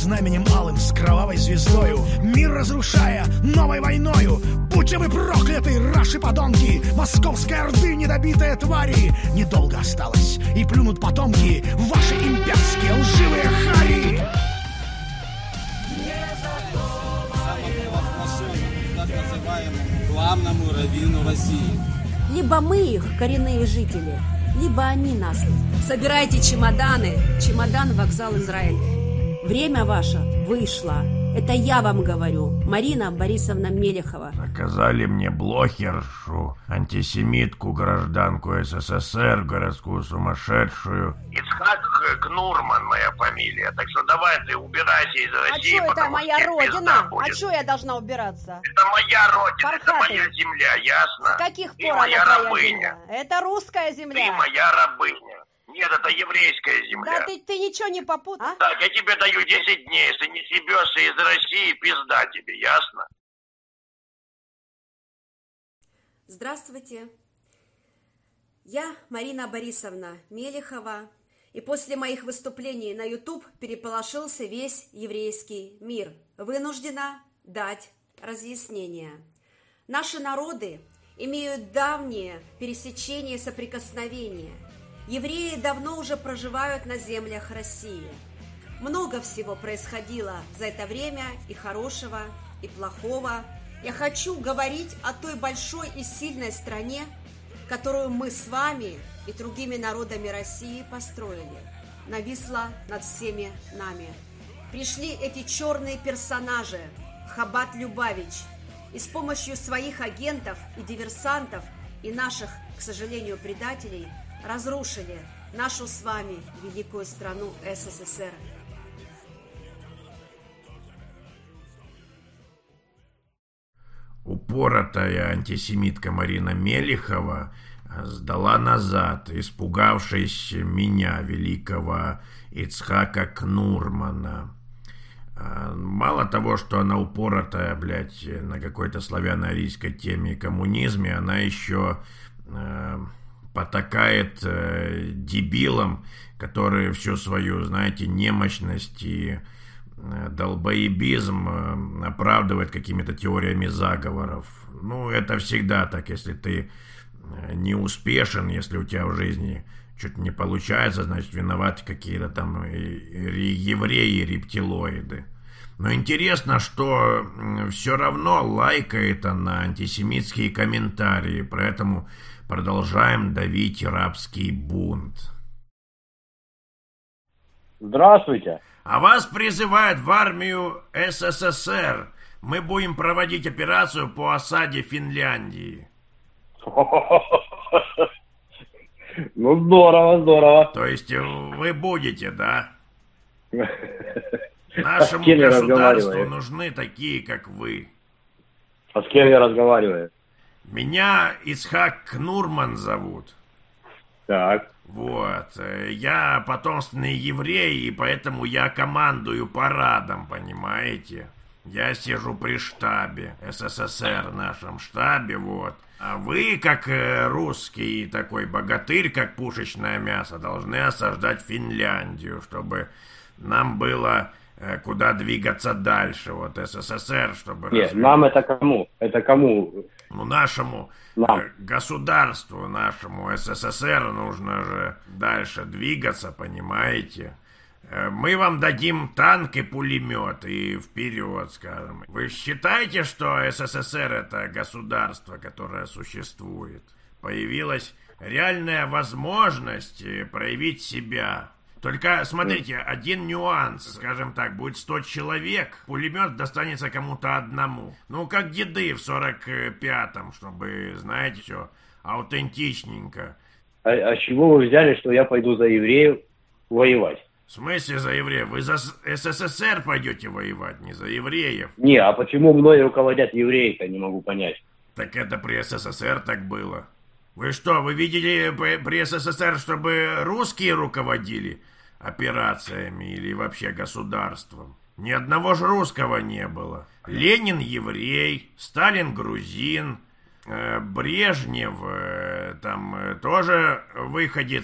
знаменем алым с кровавой звездою, мир разрушая новой войною. Будьте вы прокляты, раши подонки, московской орды недобитые твари. Недолго осталось, и плюнут потомки в ваши имперские лживые хари. Так называемому главному раввину России. Либо мы их, коренные жители, либо они нас. Собирайте чемоданы. Чемодан, вокзал, Израиль. Время ваше вышло. Это я вам говорю. Марина Борисовна Мелехова. Наказали мне блогершу, антисемитку, гражданку СССР, городскую сумасшедшую. Ицхак Кнурман моя фамилия. Так что давай ты убирайся из России. А что это моя родина? А что я должна убираться? Это моя родина, Пархатый. это моя земля, ясно? С каких Ты пор моя она твоя рабыня. земля? Это русская земля. Ты моя рабыня. Нет, это еврейская земля. Да ты ничего не попутал. А? Так, я тебе даю 10 дней. Если не съебешься из России, пизда тебе, ясно? Здравствуйте. Я Марина Борисовна Мелехова. И после моих выступлений на YouTube переполошился весь еврейский мир. Вынуждена дать разъяснение. Наши народы имеют давние пересечения и соприкосновения. Евреи давно уже проживают на землях России. Много всего происходило за это время, и хорошего, и плохого. Я хочу говорить о той большой и сильной стране, которую мы с вами и другими народами России построили. Нависла над всеми нами. Пришли эти черные персонажи, Хабат Любавич, и с помощью своих агентов и диверсантов и наших, к сожалению, предателей разрушили нашу с вами великую страну СССР. Упоротая антисемитка Марина Мелехова сдала назад, испугавшись меня, великого Ицхака Кнурмана. Мало того, что она упоротая, блядь, на какой-то славяно-арийской теме и коммунизме, она еще потакает дебилам, которые всю свою, знаете, немощность и долбоебизм оправдывает какими-то теориями заговоров. Ну, это всегда так, если ты не успешен, если у тебя в жизни что-то не получается, значит, виноваты какие-то там евреи, рептилоиды. Но интересно, что все равно лайкает она антисемитские комментарии, поэтому продолжаем давить рабский бунт. Здравствуйте. А вас призывают в армию СССР. Мы будем проводить операцию по осаде Финляндии. Ну, здорово, здорово. То есть вы будете, да? Нашему кем я государству разговариваю? нужны такие, как вы. А с кем я разговариваю? Меня Ицхак Кнурман зовут. Так. Вот. Я потомственный еврей, и поэтому я командую парадом, понимаете? Я сижу при штабе СССР, нашем штабе, вот. А вы, как русский такой богатырь, как пушечное мясо, должны осаждать Финляндию, чтобы нам было куда двигаться дальше. Вот СССР, чтобы... Нет, нам это кому? Это кому? Ну, нашему государству, нашему СССР нужно же дальше двигаться, понимаете? Мы вам дадим танк и пулемет, и вперед, скажем. Вы считаете, что СССР это государство, которое существует? Появилась реальная возможность проявить себя. Только, смотрите, один нюанс, скажем так, будет 100 человек, пулемет достанется кому-то одному. Ну, как деды в 45-м, чтобы, знаете, все аутентичненько. А с чего вы взяли, что я пойду за евреев воевать? В смысле за евреев? Вы за СССР пойдете воевать, не за евреев. Не, а почему мной руководят евреи-то, не могу понять. Так это при СССР так было. Вы что, вы видели при СССР, чтобы русские руководили операциями или вообще государством? Ни одного же русского не было. Ленин еврей, Сталин грузин, Брежнев там тоже выходец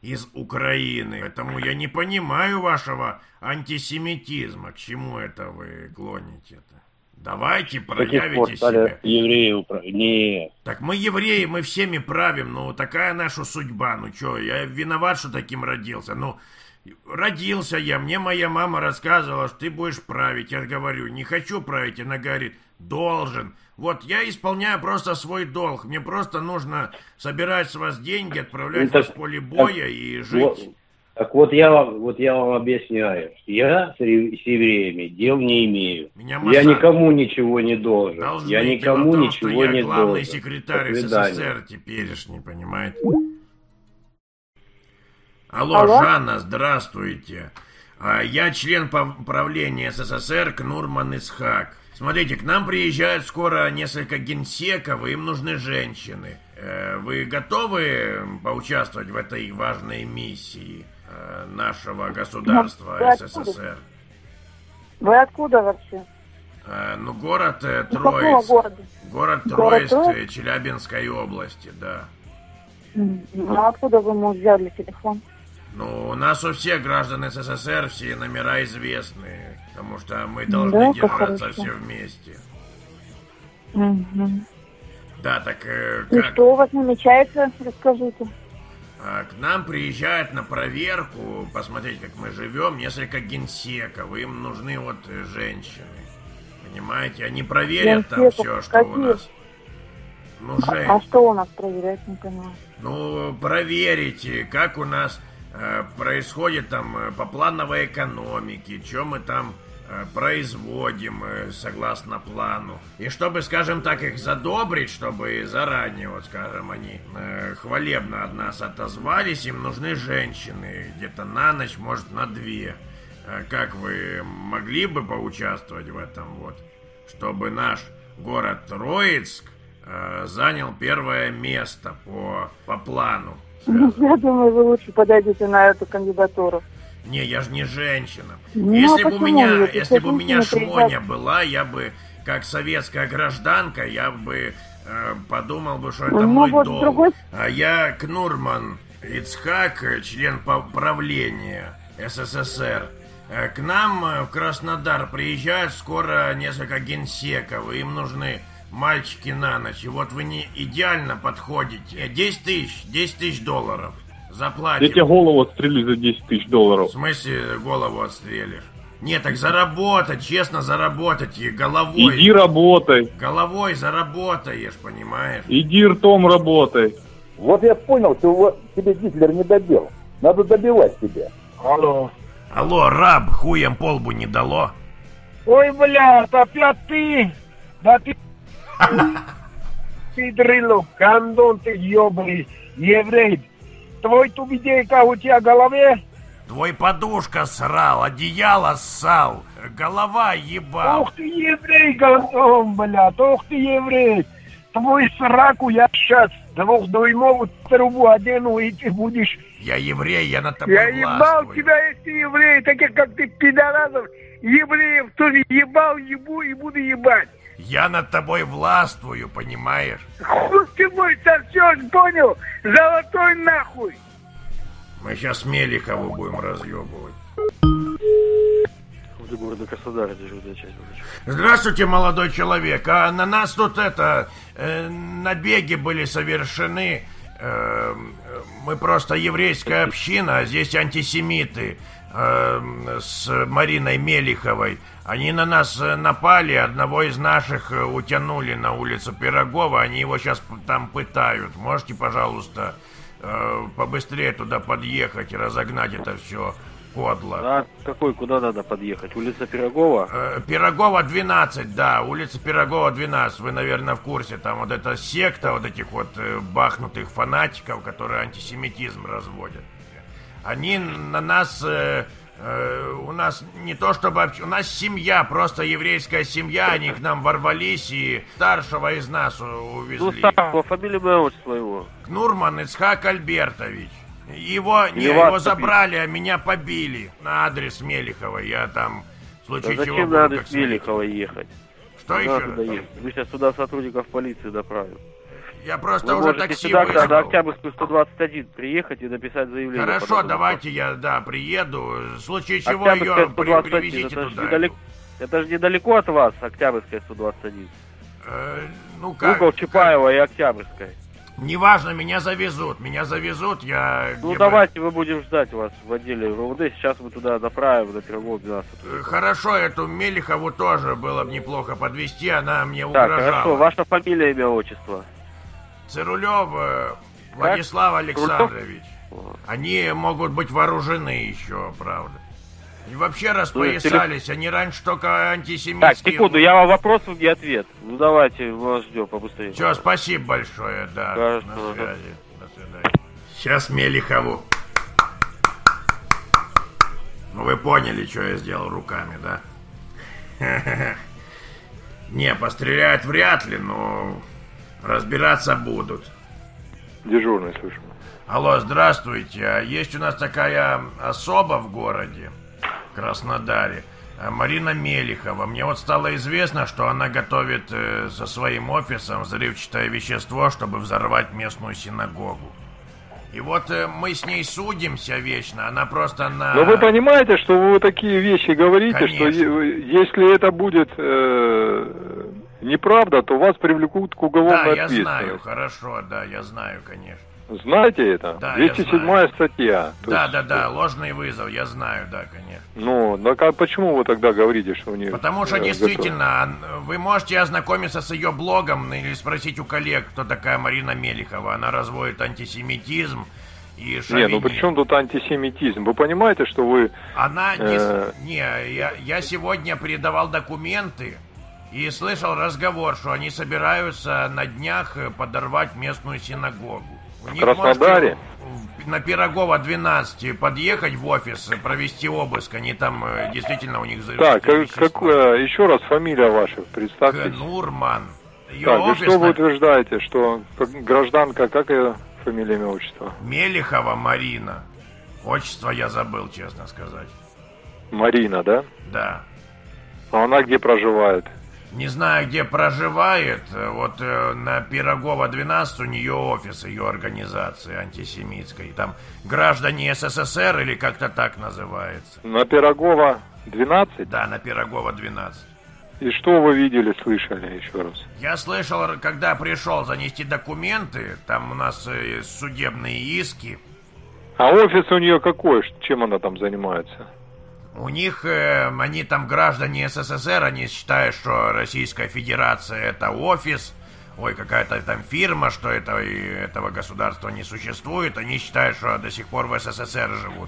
из Украины. Поэтому я не понимаю вашего антисемитизма. К чему это вы клоните-то? Давайте проявите себя. Евреи не. Так мы евреи, мы всеми правим, ну такая наша судьба. Ну что, я виноват, что таким родился. Ну, родился я, мне моя мама рассказывала, что ты будешь править. Я говорю, не хочу править. Она говорит, должен. Вот я исполняю просто свой долг. Мне просто нужно собирать с вас деньги, отправлять вас в поле боя и жить. Вот я вам объясняю. Я с евреями дел не имею. Я никому ничего не должен. Я никому ничего не должен. Я главный секретарь СССР теперешний, понимаете? Алло, Жанна, здравствуйте. Я член правления СССР Кнурман Исхак. Смотрите, к нам приезжают скоро несколько генсеков, и им нужны женщины. Вы готовы поучаствовать в этой важной миссии нашего государства СССР? Вы откуда вообще? Ну, город Троицк. Город Троицк Челябинской области, да. А откуда вы взяли телефон? Ну, у нас у всех граждан СССР все номера известны, потому что мы должны держаться все вместе. Да, так и что у вас намечается, расскажите. К нам приезжают на проверку, посмотреть, как мы живем, несколько генсеков, им нужны вот женщины. Понимаете, они проверят там все, что у нас. Ну, а что у нас проверять, не понимаю? Ну, проверите, как у нас происходит там по плановой экономике, что мы там производим согласно плану. И чтобы, скажем так, их задобрить, чтобы заранее, вот скажем, они хвалебно от нас отозвались, им нужны женщины где-то на ночь, может на 2. Как вы могли бы поучаствовать в этом вот, чтобы наш город Троицк занял первое место по плану? Я думаю, вы лучше подойдете на эту кандидатуру. Не, я же не женщина. Если бы у меня шмоня была, я бы, как советская гражданка, я бы подумал бы, что это мой долг. А я Кнурман Ицхак, член правления СССР. К нам в Краснодар приезжают скоро несколько генсеков, им нужны мальчики на ночь. И вот вы не идеально подходите. 10 тысяч долларов. Заплатим. Я тебе голову отстрелю за 10 тысяч долларов. В смысле голову отстрелишь? Нет, так заработать, честно заработать и головой. Иди работай. Головой заработаешь, понимаешь? Иди ртом работай. Вот я понял, что тебе Гитлер не добил. Надо добивать тебя. Алло, раб, хуем по лбу не дало. Ой, блядь, опять ты? Да ты... Ты дрылок, гандон ты ебаный, еврей. Твой тубидейка у тебя в голове? Твой подушка срал, одеяло ссал, голова ебал. Ох ты еврей, гандон, блядь, ох ты еврей. Твой сраку я сейчас 2-дюймовую трубу одену, и ты будешь... Я еврей, я на тобой властвую. Я ебал тебя, если еврей, таких как ты, пидорасов, евреев тоже ебал, ебу и буду ебать. Я над тобой властвую, понимаешь? Хуй ты мой сосёшь, понял? Золотой нахуй! Мы сейчас Мелихову будем разъебывать. В города Краснодар, дежурная часть. Здравствуйте, молодой человек. А на нас тут набеги были совершены. Мы просто еврейская община, а здесь антисемиты с Мариной Мелиховой. Они на нас напали, одного из наших утянули на улицу Пирогова, они его сейчас там пытают. Можете, пожалуйста, побыстрее туда подъехать и разогнать это все подло? А куда надо подъехать? Улица Пирогова? Пирогова 12, да, улица Пирогова 12. Вы, наверное, в курсе, там вот эта секта вот этих вот бахнутых фанатиков, которые антисемитизм разводят. Они на нас... у нас не то чтобы... У нас семья, просто еврейская семья. Они к нам ворвались и старшего из нас увезли. Ну, старшего, фамилию моего своего. Кнурман Ицхак Альбертович. Его забрали, а меня побили. На адрес Мелиховой. Я там в случае чего... Зачем на адрес Мелиховой ехать? Что еще? Вы сейчас туда сотрудников полиции доправим. Я просто вы уже можете такси сюда, вызвал. на Октябрьскую 121 приехать и написать заявление. Хорошо, давайте я, приеду. В случае чего Октябрьская ее 121, привезите это туда. Это же недалеко от вас, Октябрьская 121. Ну как? Угол Чапаева и Октябрьская. Неважно, меня завезут, я... Ну давайте мы будем ждать вас в отделе РУВД, сейчас мы туда направим, на Пирогова 12. Хорошо, эту Мелихову тоже было бы неплохо подвести, она мне Так, угрожала. хорошо, ваша фамилия, имя, отчество? Цирулев Владислав Александрович. Они могут быть вооружены еще, правда. И вообще распоясались, они раньше только антисемитские... Так, секунду, я вам вопрос и ответ. Ну давайте, мы вас ждем побыстрее. Все, спасибо большое, да. Хорошо. На связи. До свидания. Сейчас Мелихову. Ну вы поняли, что я сделал руками, да? Не, пострелять вряд ли, но разбираться будут. Дежурный, слышу. Алло, здравствуйте. А есть у нас такая особа в городе Краснодаре, Марина Мелихова. Мне вот стало известно, что она готовит со своим офисом взрывчатое вещество, чтобы взорвать местную синагогу. И вот мы с ней судимся вечно, она просто на... Но вы понимаете, что вы такие вещи говорите, Конечно. что если это будет неправда, то вас привлекут к уголовной Да, ответственности. я знаю, хорошо, да, я знаю, конечно. Знаете это? Да, 207 статья. Да, ложный вызов, я знаю, да, конечно. Ну, почему вы тогда говорите, что у нее... Потому что действительно, вы можете ознакомиться с ее блогом или спросить у коллег, кто такая Марина Мелихова. Она разводит антисемитизм и шовинизм. Не, ну при чем тут антисемитизм? Вы понимаете, что вы... Она... я сегодня передавал документы и слышал разговор, что они собираются на днях подорвать местную синагогу. В Краснодаре? На Пирогова 12 подъехать в офис, провести обыск. Они там действительно у них... Так, еще раз фамилия ваша, представьтесь. Нурман. Так, и что вы утверждаете, что гражданка, как ее фамилия, имя, отчество? Мелихова Марина. Отчество я забыл, честно сказать. Марина, да? Да. А она где проживает? Не знаю, где проживает. Вот на Пирогова 12 у нее офис ее организации антисемитской. Там граждане СССР или как-то так называется. На Пирогова 12? Да, на Пирогова 12. И что вы видели, слышали еще раз? Я слышал, когда пришел занести документы, там у нас судебные иски. А офис у нее какой? Чем она там занимается? У них, они там граждане СССР, они считают, что Российская Федерация это офис, какая-то там фирма, что этого государства не существует, они считают, что до сих пор в СССР живут.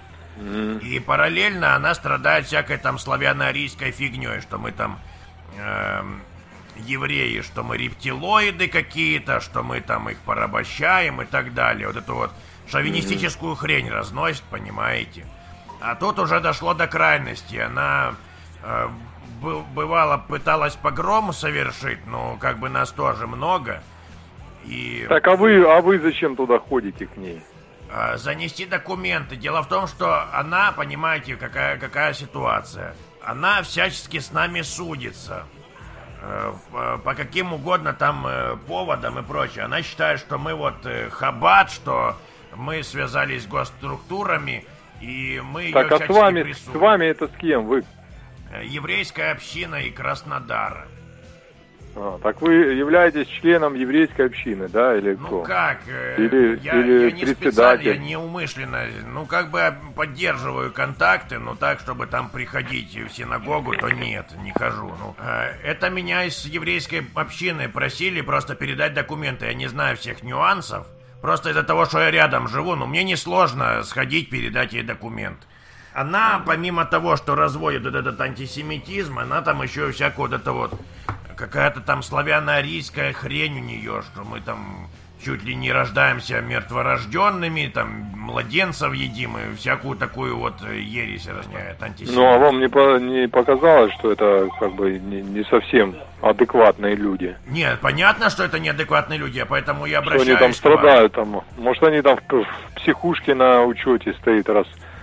И параллельно она страдает всякой там славяно-арийской фигней, что мы там евреи, что мы рептилоиды какие-то, что мы там их порабощаем и так далее. Вот эту вот шовинистическую хрень разносит, понимаете? А тут уже дошло до крайности. Она бывало пыталась погром совершить, но как бы нас тоже много. И... Так, а вы зачем туда ходите к ней? Занести документы. Дело в том, что она, понимаете, какая ситуация. Она всячески с нами судится. По каким угодно там поводам и прочее. Она считает, что мы хаббат, что мы связались с госструктурами, и мы ее так, а всячески с вами это с кем вы? Еврейская община и Краснодара. Так вы являетесь членом еврейской общины, да, или кто? Ну как, или не специально, я неумышленно, поддерживаю контакты, но так, чтобы там приходить в синагогу, то нет, не хожу. Это меня из еврейской общины просили просто передать документы, я не знаю всех нюансов, просто из-за того, что я рядом живу, мне несложно сходить, передать ей документ. Она, помимо того, что разводит этот антисемитизм, она там еще всякую какая-то там славяно-арийская хрень у нее, что мы там чуть ли не рождаемся мертворожденными, там младенцев едим и всякую такую ересь разняет антисемитизм. Ну, а вам не показалось, что это как бы не совсем адекватные люди? Нет, понятно, что это неадекватные люди, поэтому я обращаюсь что они там страдают, может они там в психушке на учете стоит, раз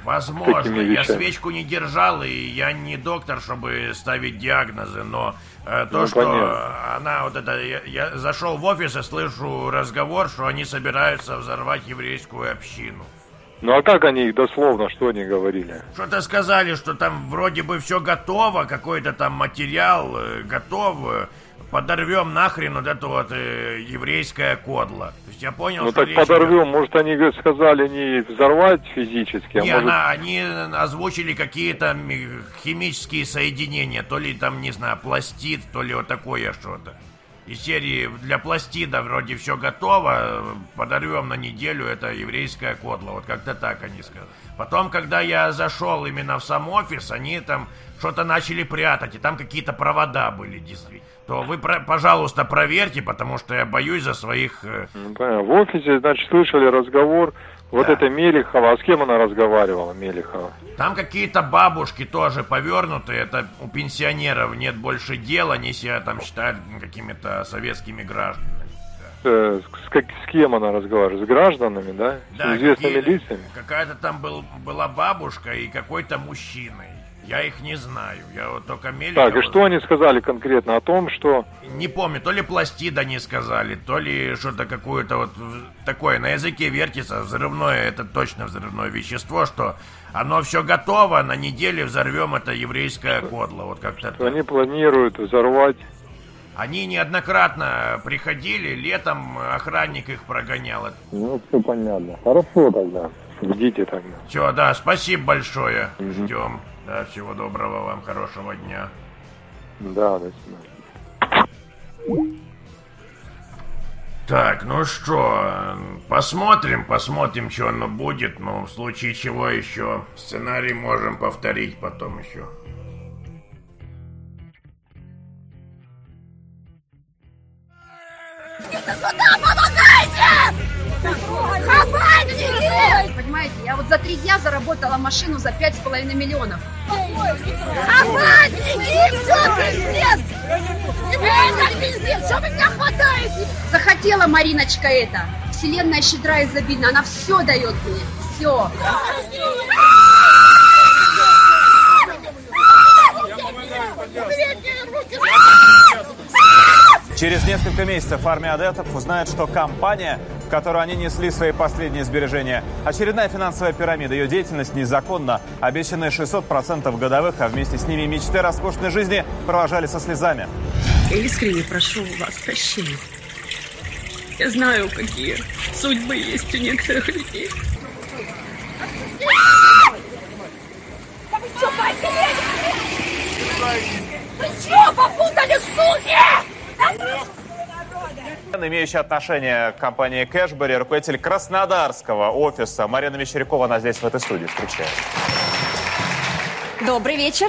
Возможно, я свечку не держал, и я не доктор, чтобы ставить диагнозы, но то, что понятно. Она вот это... Я зашел в офис и слышу разговор, что они собираются взорвать еврейскую общину. Ну а как они дословно, что они говорили? Что-то сказали, что там вроде бы все готово, какой-то там материал готов, подорвем нахрен вот это вот еврейское кодло. То есть я понял, ну что так подорвем, может они сказали не взорвать физически, не, а может... они озвучили какие-то химические соединения, то ли там, не знаю, пластид, то ли вот такое что-то. Из серии для пластида вроде все готово, подорвем на неделю, это еврейское кодло. Вот как-то так они сказали. Потом, когда я зашел именно в сам офис, они там что-то начали прятать, и там какие-то провода были действительно. То вы, пожалуйста, проверьте, потому что я боюсь за своих... Ну, понятно. В офисе, значит, слышали разговор. Вот это Мелихова. А с кем она разговаривала, Мелихова? Там какие-то бабушки тоже повернутые. Это у пенсионеров нет больше дела. Они себя там считают какими-то советскими гражданами. С кем она разговаривала? С гражданами, да? Да, с известными лицами? Какая-то там была бабушка и какой-то мужчина. Я их не знаю, я вот только Мелихова... Так, и что они сказали конкретно о том, что... Не помню, то ли пластид они сказали, то ли что-то какое-то вот такое, на языке вертится, взрывное, это точно взрывное вещество, что оно все готово, на неделе взорвем это еврейское кодло, вот как-то так. Они планируют взорвать... Они неоднократно приходили, летом охранник их прогонял. Ну, все понятно. Хорошо тогда, ждите тогда. Все, да, спасибо большое, ждем. Да, всего доброго вам, хорошего дня. Да, до свидания. Так, ну что, посмотрим, что оно будет. Ну, в случае чего еще сценарий можем повторить потом еще. Сюда помогайте! Хабарники! Понимаете, я вот за 3 дня заработала машину за 5,5 миллионов. Хабарники! Все пиздец! Это пиздец! Что вы меня хватаете? Захотела Мариночка это. Вселенная щедра и изобильна. Она все дает мне. Все. Через несколько месяцев армия адептов узнает, что компания, в которую они несли свои последние сбережения, очередная финансовая пирамида, ее деятельность незаконна, обещанные 600% годовых, а вместе с ними мечты роскошной жизни провожали со слезами. Я искренне прошу у вас прощения. Я знаю, какие судьбы есть у некоторых людей. Вы что, попутали, суки? Имеющий отношение к компании Кэшбери, руководитель краснодарского офиса Марина Мещерякова, она здесь, в этой студии, встречает. Добрый вечер.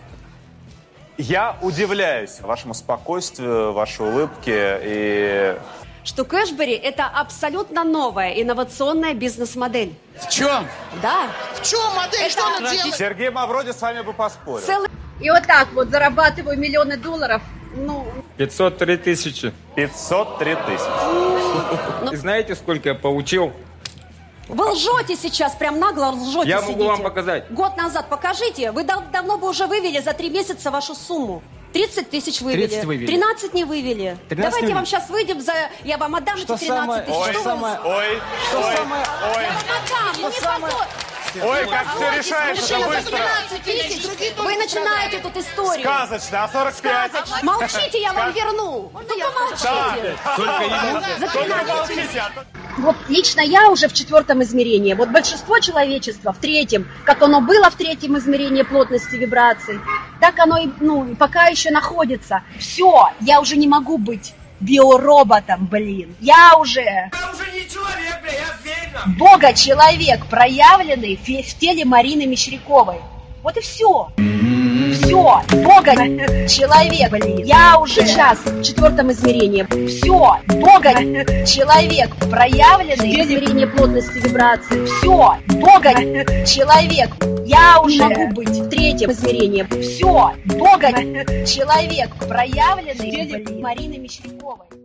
Я удивляюсь вашему спокойствию, вашей улыбке и... Что Кэшбери – это абсолютно новая инновационная бизнес-модель. В чем? Да. В чем модель? Что она делает? Сергей Мавроди с вами бы поспорил. И вот так вот зарабатываю миллионы долларов. 503 тысячи. 503 тысячи. И знаете, сколько я получил? Вы лжете сейчас, прям нагло лжете. Я могу вам показать. Год назад покажите. Вы давно бы уже вывели за 3 месяца вашу сумму. 30 тысяч вывели. 30 вывели. 13 не вывели. 13 Давайте не вам сейчас выйдем за... Я вам отдам эти 13 тысяч. Ой, Что вы... ой, Я вам отдам, не позор. Ой, как все решается быстро. 13 тысяч. Вы начинаете тут историю. Сказочно, а 45? Сказочно. Молчите, я вам верну. Только молчите. Только ему. За 13. Вот лично я уже в 4-м измерении. Вот большинство человечества в 3-м, как оно было в 3-м измерении плотности вибраций, так оно и пока еще находится. Все, я уже не могу быть биороботом, блин. Я уже не человек, бля, я верю. Бога-человек, проявленный в теле Марины Мещеряковой. Вот и все. Все, Бога-человек, блин. Я уже сейчас в 4-м измерении. Все, Бога-человек, проявленный в измерении плотности вибраций. Все, Бога-человек. Я уже могу быть в 3-м измерении. Все, Бога-человек, проявленный в теле Марины Мещеряковой.